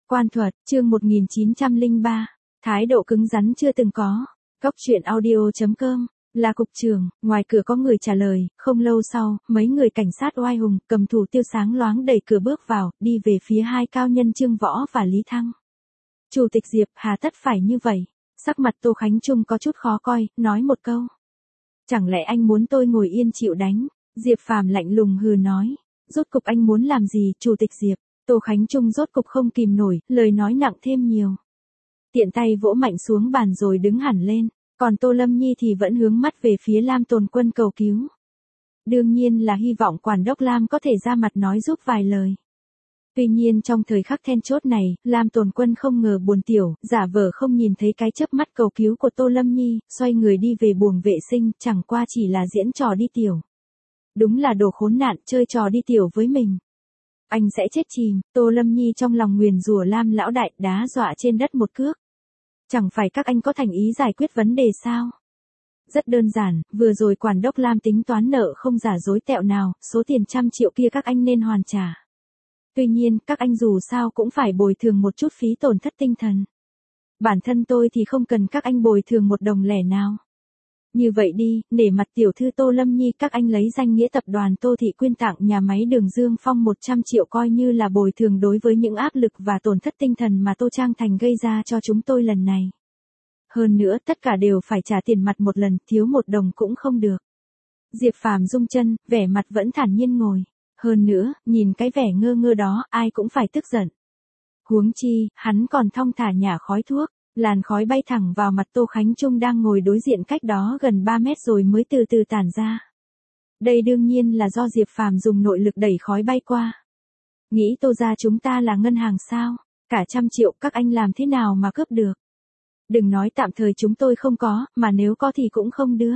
Quan thuật, chương 1903. Thái độ cứng rắn chưa từng có. Góc truyện audio.com. Là cục trưởng, ngoài cửa có người trả lời, không lâu sau, mấy người cảnh sát oai hùng, cầm thủ tiêu sáng loáng đẩy cửa bước vào, đi về phía hai cao nhân Trương Võ và Lý Thăng. Chủ tịch Diệp, hà tất phải như vậy? Sắc mặt Tô Khánh Trung có chút khó coi, nói một câu. Chẳng lẽ anh muốn tôi ngồi yên chịu đánh? Diệp Phàm lạnh lùng hừ nói. Rốt cục anh muốn làm gì, Chủ tịch Diệp? Tô Khánh Trung rốt cục không kìm nổi, lời nói nặng thêm nhiều. Tiện tay vỗ mạnh xuống bàn rồi đứng hẳn lên, còn Tô Lâm Nhi thì vẫn hướng mắt về phía Lam Tồn Quân cầu cứu. Đương nhiên là hy vọng quản đốc Lam có thể ra mặt nói giúp vài lời. Tuy nhiên trong thời khắc then chốt này, Lam Tồn Quân không ngờ buồn tiểu, giả vờ không nhìn thấy cái chớp mắt cầu cứu của Tô Lâm Nhi, xoay người đi về buồng vệ sinh, chẳng qua chỉ là diễn trò đi tiểu. Đúng là đồ khốn nạn, chơi trò đi tiểu với mình. Anh sẽ chết chìm. Tô Lâm Nhi trong lòng nguyền rủa Lam lão đại, đá dọa trên đất một cước. Chẳng phải các anh có thành ý giải quyết vấn đề sao? Rất đơn giản, vừa rồi quản đốc Lam tính toán nợ không giả dối tẹo nào, số tiền 100 triệu kia các anh nên hoàn trả. Tuy nhiên, các anh dù sao cũng phải bồi thường một chút phí tổn thất tinh thần. Bản thân tôi thì không cần các anh bồi thường một đồng lẻ nào. Như vậy đi, nể mặt tiểu thư Tô Lâm Nhi, các anh lấy danh nghĩa tập đoàn Tô Thị quyên tặng nhà máy đường Dương Phong 100 triệu coi như là bồi thường đối với những áp lực và tổn thất tinh thần mà Tô Trang Thành gây ra cho chúng tôi lần này. Hơn nữa, tất cả đều phải trả tiền mặt một lần, thiếu một đồng cũng không được. Diệp Phàm rung chân, vẻ mặt vẫn thản nhiên ngồi. Hơn nữa, nhìn cái vẻ ngơ ngơ đó, ai cũng phải tức giận. Huống chi, hắn còn thong thả nhả khói thuốc. Làn khói bay thẳng vào mặt Tô Khánh Trung đang ngồi đối diện cách đó gần 3 mét rồi mới từ từ tản ra. Đây đương nhiên là do Diệp Phàm dùng nội lực đẩy khói bay qua. Nghĩ Tô gia chúng ta là ngân hàng sao? Cả 100 triệu các anh làm thế nào mà cướp được? Đừng nói tạm thời chúng tôi không có, mà nếu có thì cũng không đưa.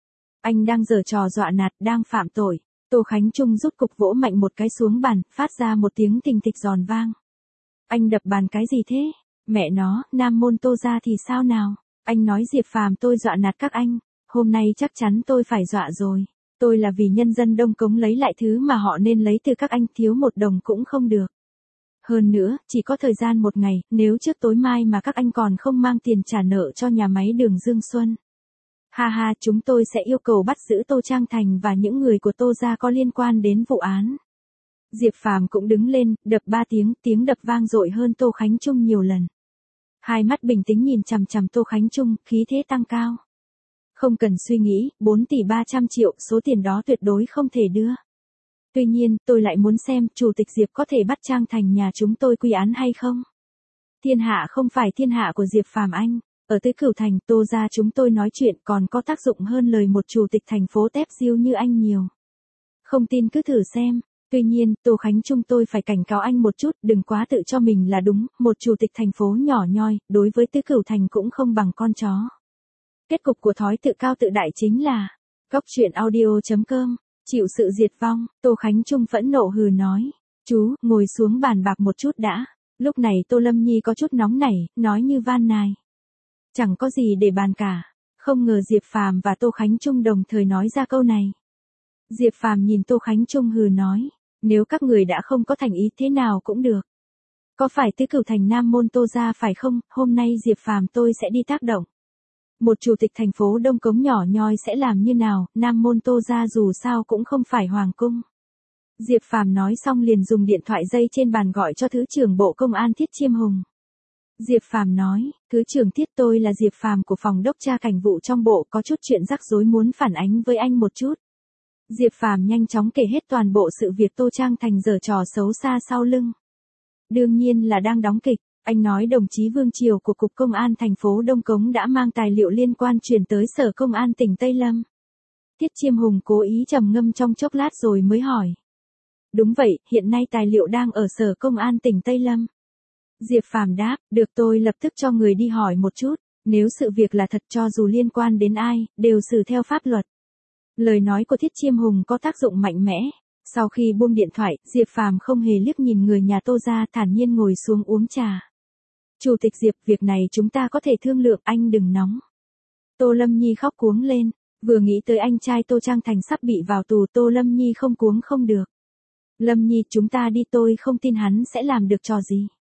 Anh đang giở trò dọa nạt, đang phạm tội. Tô Khánh Trung rút cục vỗ mạnh một cái xuống bàn, phát ra một tiếng thình thịch giòn vang. Anh đập bàn cái gì thế? Mẹ nó, Nam môn Tô gia thì sao nào? Anh nói Diệp Phàm tôi dọa nạt các anh, hôm nay chắc chắn tôi phải dọa rồi. Tôi là vì nhân dân Đông Cống lấy lại thứ mà họ nên lấy từ các anh, thiếu một đồng cũng không được. Hơn nữa, chỉ có thời gian một ngày, nếu trước tối mai mà các anh còn không mang tiền trả nợ cho nhà máy đường Dương Xuân. Ha ha, chúng tôi sẽ yêu cầu bắt giữ Tô Trang Thành và những người của Tô gia có liên quan đến vụ án. Diệp Phàm cũng đứng lên, đập 3 tiếng, tiếng đập vang dội hơn Tô Khánh Trung nhiều lần. Hai mắt bình tĩnh nhìn chằm chằm Tô Khánh Trung, khí thế tăng cao. Không cần suy nghĩ, 4 tỷ 300 triệu, số tiền đó tuyệt đối không thể đưa. Tuy nhiên, tôi lại muốn xem, Chủ tịch Diệp có thể bắt Trang Thành nhà chúng tôi quy án hay không? Thiên hạ không phải thiên hạ của Diệp Phàm anh. Ở Tứ Cửu Thành, Tô gia chúng tôi nói chuyện còn có tác dụng hơn lời một chủ tịch thành phố tép diêu như anh nhiều. Không tin cứ thử xem. Tuy nhiên, Tô Khánh Trung tôi phải cảnh cáo anh một chút, đừng quá tự cho mình là đúng, một chủ tịch thành phố nhỏ nhoi, đối với Tứ Cửu Thành cũng không bằng con chó. Kết cục của thói tự cao tự đại chính là, góc truyện audio.com, chịu sự diệt vong. Tô Khánh Trung phẫn nộ hừ nói, chú, ngồi xuống bàn bạc một chút đã. Lúc này Tô Lâm Nhi có chút nóng nảy, nói như van nài. Chẳng có gì để bàn cả. Không ngờ Diệp Phàm và Tô Khánh Trung đồng thời nói ra câu này. Diệp Phàm nhìn Tô Khánh Trung hừ nói, nếu các người đã không có thành ý thế nào cũng được. Có phải Tứ Cửu Thành Nam môn Tô gia phải không? Hôm nay Diệp Phàm tôi sẽ đi tác động. Một chủ tịch thành phố Đông Cống nhỏ nhoi sẽ làm như nào? Nam môn Tô gia dù sao cũng không phải hoàng cung. Diệp Phàm nói xong liền dùng điện thoại dây trên bàn gọi cho Thứ trưởng Bộ Công an Thiết Chiêm Hùng. Diệp Phàm nói, Thứ trưởng Thiết, tôi là Diệp Phàm của phòng đốc tra cảnh vụ trong bộ, có chút chuyện rắc rối muốn phản ánh với anh một chút. Diệp Phàm nhanh chóng kể hết toàn bộ sự việc Tô Trang Thành giở trò xấu xa sau lưng. Đương nhiên là đang đóng kịch, anh nói đồng chí Vương Triều của Cục Công an thành phố Đông Cống đã mang tài liệu liên quan chuyển tới Sở Công an tỉnh Tây Lâm. Thiết Chiêm Hùng cố ý trầm ngâm trong chốc lát rồi mới hỏi. Đúng vậy, hiện nay tài liệu đang ở Sở Công an tỉnh Tây Lâm. Diệp Phàm đáp, được, tôi lập tức cho người đi hỏi một chút, nếu sự việc là thật cho dù liên quan đến ai, đều xử theo pháp luật. Lời nói của Thiết Chiêm Hùng có tác dụng mạnh mẽ. Sau khi buông điện thoại, Diệp Phàm không hề liếc nhìn người nhà Tô gia, thản nhiên ngồi xuống uống trà. Chủ tịch Diệp, việc này chúng ta có thể thương lượng, anh đừng nóng. Tô Lâm Nhi khóc cuống lên, vừa nghĩ tới anh trai Tô Trang Thành sắp bị vào tù, Tô Lâm Nhi không cuống không được. Lâm Nhi, chúng ta đi, tôi không tin hắn sẽ làm được trò gì.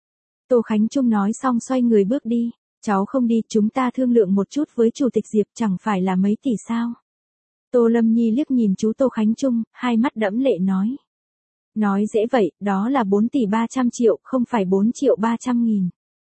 Tô Khánh Trung nói xong xoay người bước đi. Cháu không đi, chúng ta thương lượng một chút với Chủ tịch Diệp, chẳng phải là mấy tỷ sao? Tô Lâm Nhi liếc nhìn chú Tô Khánh Trung, hai mắt đẫm lệ nói. Nói dễ vậy, đó là 4 tỷ 300 triệu, không phải 4 triệu 300 nghìn.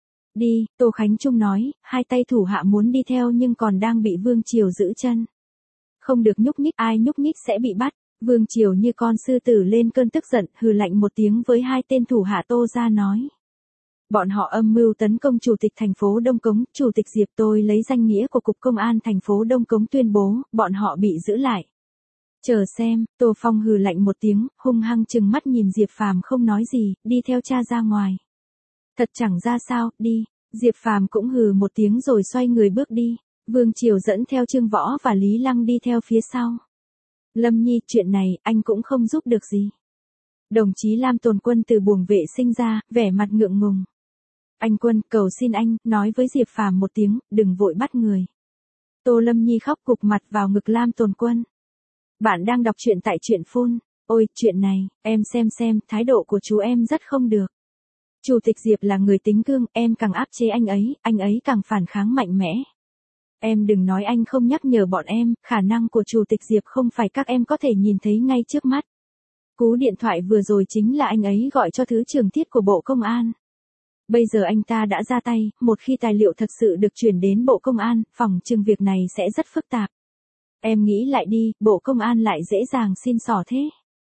Đi, Tô Khánh Trung nói, hai tay thủ hạ muốn đi theo nhưng còn đang bị Vương Triều giữ chân. Không được nhúc nhích, ai nhúc nhích sẽ bị bắt. Vương Triều như con sư tử lên cơn tức giận, hừ lạnh một tiếng với hai tên thủ hạ Tô ra nói. Bọn họ âm mưu tấn công Chủ tịch thành phố Đông Cống, Chủ tịch Diệp, tôi lấy danh nghĩa của Cục Công an thành phố Đông Cống tuyên bố, bọn họ bị giữ lại. Chờ xem, Tô Phong hừ lạnh một tiếng, hung hăng trừng mắt nhìn Diệp Phàm không nói gì, đi theo cha ra ngoài. Thật chẳng ra sao, đi. Diệp Phàm cũng hừ một tiếng rồi xoay người bước đi. Vương Triều dẫn theo Trương Võ và Lý Lăng đi theo phía sau. Lâm Nhi, chuyện này, anh cũng không giúp được gì. Đồng chí Lam Tồn Quân từ buồng vệ sinh ra, vẻ mặt ngượng ngùng. Anh Quân, cầu xin anh, nói với Diệp Phàm một tiếng, đừng vội bắt người. Tô Lâm Nhi khóc cục mặt vào ngực Lam Tồn Quân. Bạn đang đọc truyện tại truyện phun. Ôi, chuyện này, em xem, thái độ của chú em rất không được. Chủ tịch Diệp là người tính cương, em càng áp chế anh ấy càng phản kháng mạnh mẽ. Em đừng nói anh không nhắc nhở bọn em, khả năng của Chủ tịch Diệp không phải các em có thể nhìn thấy ngay trước mắt. Cú điện thoại vừa rồi chính là anh ấy gọi cho Thứ trưởng Tiết của Bộ Công an. Bây giờ anh ta đã ra tay, một khi tài liệu thật sự được chuyển đến Bộ Công an, phòng trừng việc này sẽ rất phức tạp. Em nghĩ lại đi, Bộ Công an lại dễ dàng xin xỏ thế.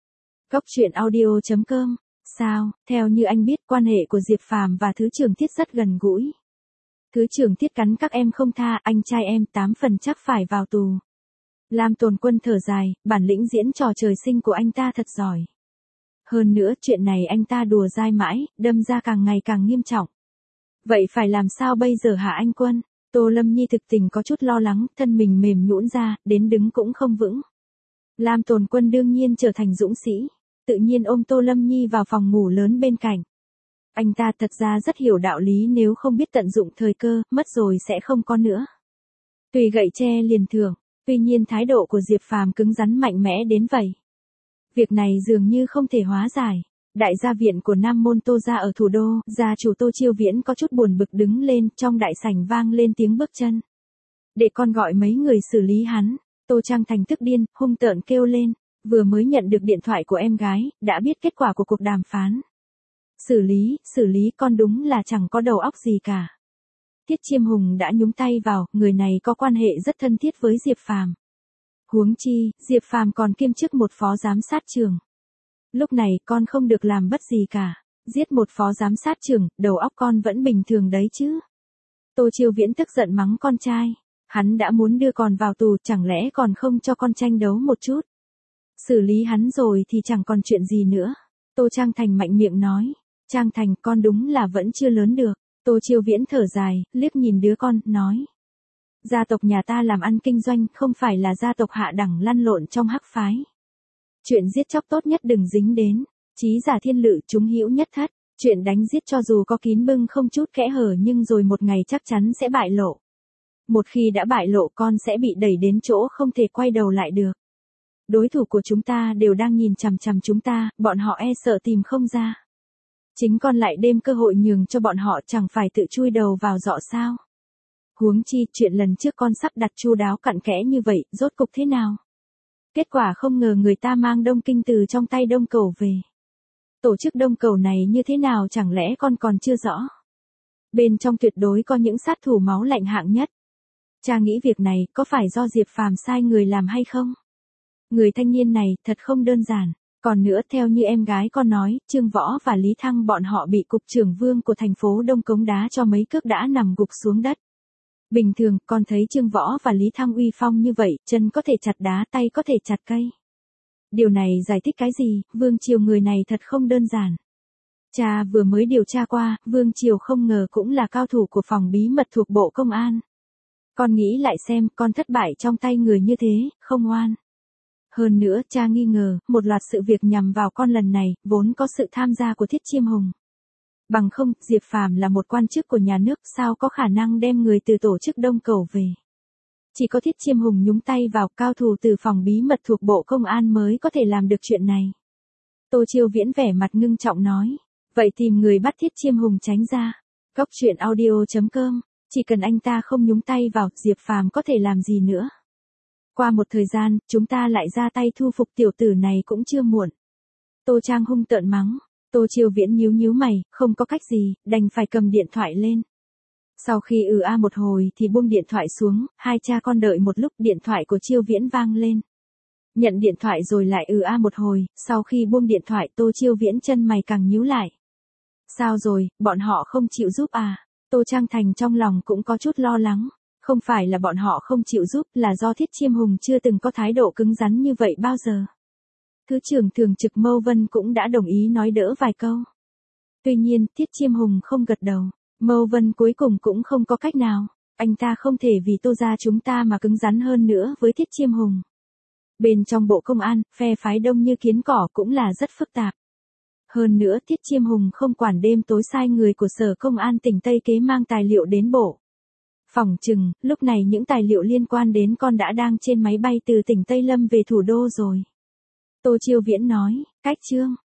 Góc truyện audio.com. Sao, theo như anh biết quan hệ của Diệp Phàm và Thứ trưởng Tiết rất gần gũi. Thứ trưởng Tiết cắn các em không tha, anh trai em 8 phần chắc phải vào tù. Lam Tồn Quân thở dài, bản lĩnh diễn trò trời sinh của anh ta thật giỏi. Hơn nữa, chuyện này anh ta đùa dai mãi, đâm ra càng ngày càng nghiêm trọng. Vậy phải làm sao bây giờ hả anh Quân? Tô Lâm Nhi thực tình có chút lo lắng, thân mình mềm nhũn ra, đến đứng cũng không vững. Lam Tồn Quân đương nhiên trở thành dũng sĩ, tự nhiên ôm Tô Lâm Nhi vào phòng ngủ lớn bên cạnh. Anh ta thật ra rất hiểu đạo lý, nếu không biết tận dụng thời cơ, mất rồi sẽ không có nữa. Tùy gậy tre liền thưởng, tuy nhiên thái độ của Diệp Phàm cứng rắn mạnh mẽ đến vậy. Việc này dường như không thể hóa giải. Đại gia viện của Nam Môn Tô gia ở thủ đô, gia chủ Tô Chiêu Viễn có chút buồn bực đứng lên, trong đại sảnh vang lên tiếng bước chân. Để con gọi mấy người xử lý hắn. Tô Trang Thành tức điên, hung tợn kêu lên, vừa mới nhận được điện thoại của em gái, đã biết kết quả của cuộc đàm phán. Xử lý, con đúng là chẳng có đầu óc gì cả. Tiết Chiêm Hùng đã nhúng tay vào, người này có quan hệ rất thân thiết với Diệp Phàm. Huống chi, Diệp Phàm còn kiêm chức một phó giám sát trưởng. Lúc này con không được làm bất gì cả. Giết một phó giám sát trưởng, đầu óc con vẫn bình thường đấy chứ. Tô Chiêu Viễn tức giận mắng con trai. Hắn đã muốn đưa con vào tù, chẳng lẽ còn không cho con tranh đấu một chút. Xử lý hắn rồi thì chẳng còn chuyện gì nữa. Tô Trang Thành mạnh miệng nói. Trang Thành, con đúng là vẫn chưa lớn được. Tô Chiêu Viễn thở dài, liếc nhìn đứa con, nói. Gia tộc nhà ta làm ăn kinh doanh, không phải là gia tộc hạ đẳng lăn lộn trong hắc phái. Chuyện giết chóc tốt nhất đừng dính đến. Chí giả thiên lự chúng hữu nhất thất. Chuyện đánh giết cho dù có kín bưng không chút kẽ hở nhưng rồi một ngày chắc chắn sẽ bại lộ. Một khi đã bại lộ con sẽ bị đẩy đến chỗ không thể quay đầu lại được. Đối thủ của chúng ta đều đang nhìn chằm chằm chúng ta, bọn họ e sợ tìm không ra. Chính con lại đem cơ hội nhường cho bọn họ, chẳng phải tự chui đầu vào giọ sao. Huống chi, chuyện lần trước con sắp đặt chu đáo cặn kẽ như vậy, rốt cục thế nào? Kết quả không ngờ người ta mang Đông Kinh từ trong tay Đông Cầu về. Tổ chức Đông Cầu này như thế nào chẳng lẽ con còn chưa rõ? Bên trong tuyệt đối có những sát thủ máu lạnh hạng nhất. Cha nghĩ việc này có phải do Diệp Phàm sai người làm hay không? Người thanh niên này thật không đơn giản. Còn nữa, theo như em gái con nói, Trương Võ và Lý Thăng bọn họ bị cục trưởng Vương của thành phố Đông Cống đá cho mấy cước đã nằm gục xuống đất. Bình thường, con thấy Trương Võ và Lý Thăng uy phong như vậy, chân có thể chặt đá, tay có thể chặt cây. Điều này giải thích cái gì? Vương Triều người này thật không đơn giản. Cha vừa mới điều tra qua, Vương Triều không ngờ cũng là cao thủ của phòng bí mật thuộc Bộ Công an. Con nghĩ lại xem, con thất bại trong tay người như thế, không oan. Hơn nữa, cha nghi ngờ, một loạt sự việc nhằm vào con lần này, vốn có sự tham gia của Thiết Chiêm Hùng. Bằng không, Diệp Phàm là một quan chức của nhà nước, sao có khả năng đem người từ tổ chức Đông Cầu về. Chỉ có Thiết Chiêm Hùng nhúng tay vào, cao thủ từ phòng bí mật thuộc Bộ Công an mới có thể làm được chuyện này. Tô Chiêu Viễn vẻ mặt ngưng trọng nói. Vậy tìm người bắt Thiết Chiêm Hùng tránh ra. Cóc truyện audio.com, chỉ cần anh ta không nhúng tay vào, Diệp Phàm có thể làm gì nữa. Qua một thời gian, chúng ta lại ra tay thu phục tiểu tử này cũng chưa muộn. Tô Trang hung tợn mắng. Tô Chiêu Viễn nhíu nhíu mày, không có cách gì, đành phải cầm điện thoại lên. Sau khi một hồi thì buông điện thoại xuống, hai cha con đợi một lúc điện thoại của Chiêu Viễn vang lên. Nhận điện thoại rồi lại một hồi, sau khi buông điện thoại Tô Chiêu Viễn chân mày càng nhíu lại. Sao rồi, bọn họ không chịu giúp à? Tô Trang Thành trong lòng cũng có chút lo lắng. Không phải là bọn họ không chịu giúp, là do Thiết Chiêm Hùng chưa từng có thái độ cứng rắn như vậy bao giờ. Thứ trưởng thường trực Mâu Vân cũng đã đồng ý nói đỡ vài câu. Tuy nhiên, Thiết Chiêm Hùng không gật đầu. Mâu Vân cuối cùng cũng không có cách nào. Anh ta không thể vì Tô gia chúng ta mà cứng rắn hơn nữa với Thiết Chiêm Hùng. Bên trong bộ công an, phe phái đông như kiến cỏ cũng là rất phức tạp. Hơn nữa Thiết Chiêm Hùng không quản đêm tối sai người của Sở Công an tỉnh Tây Kế mang tài liệu đến bộ. Phỏng chừng, lúc này những tài liệu liên quan đến con đã đang trên máy bay từ tỉnh Tây Lâm về thủ đô rồi. Tô Chiêu Viễn nói, cách chương.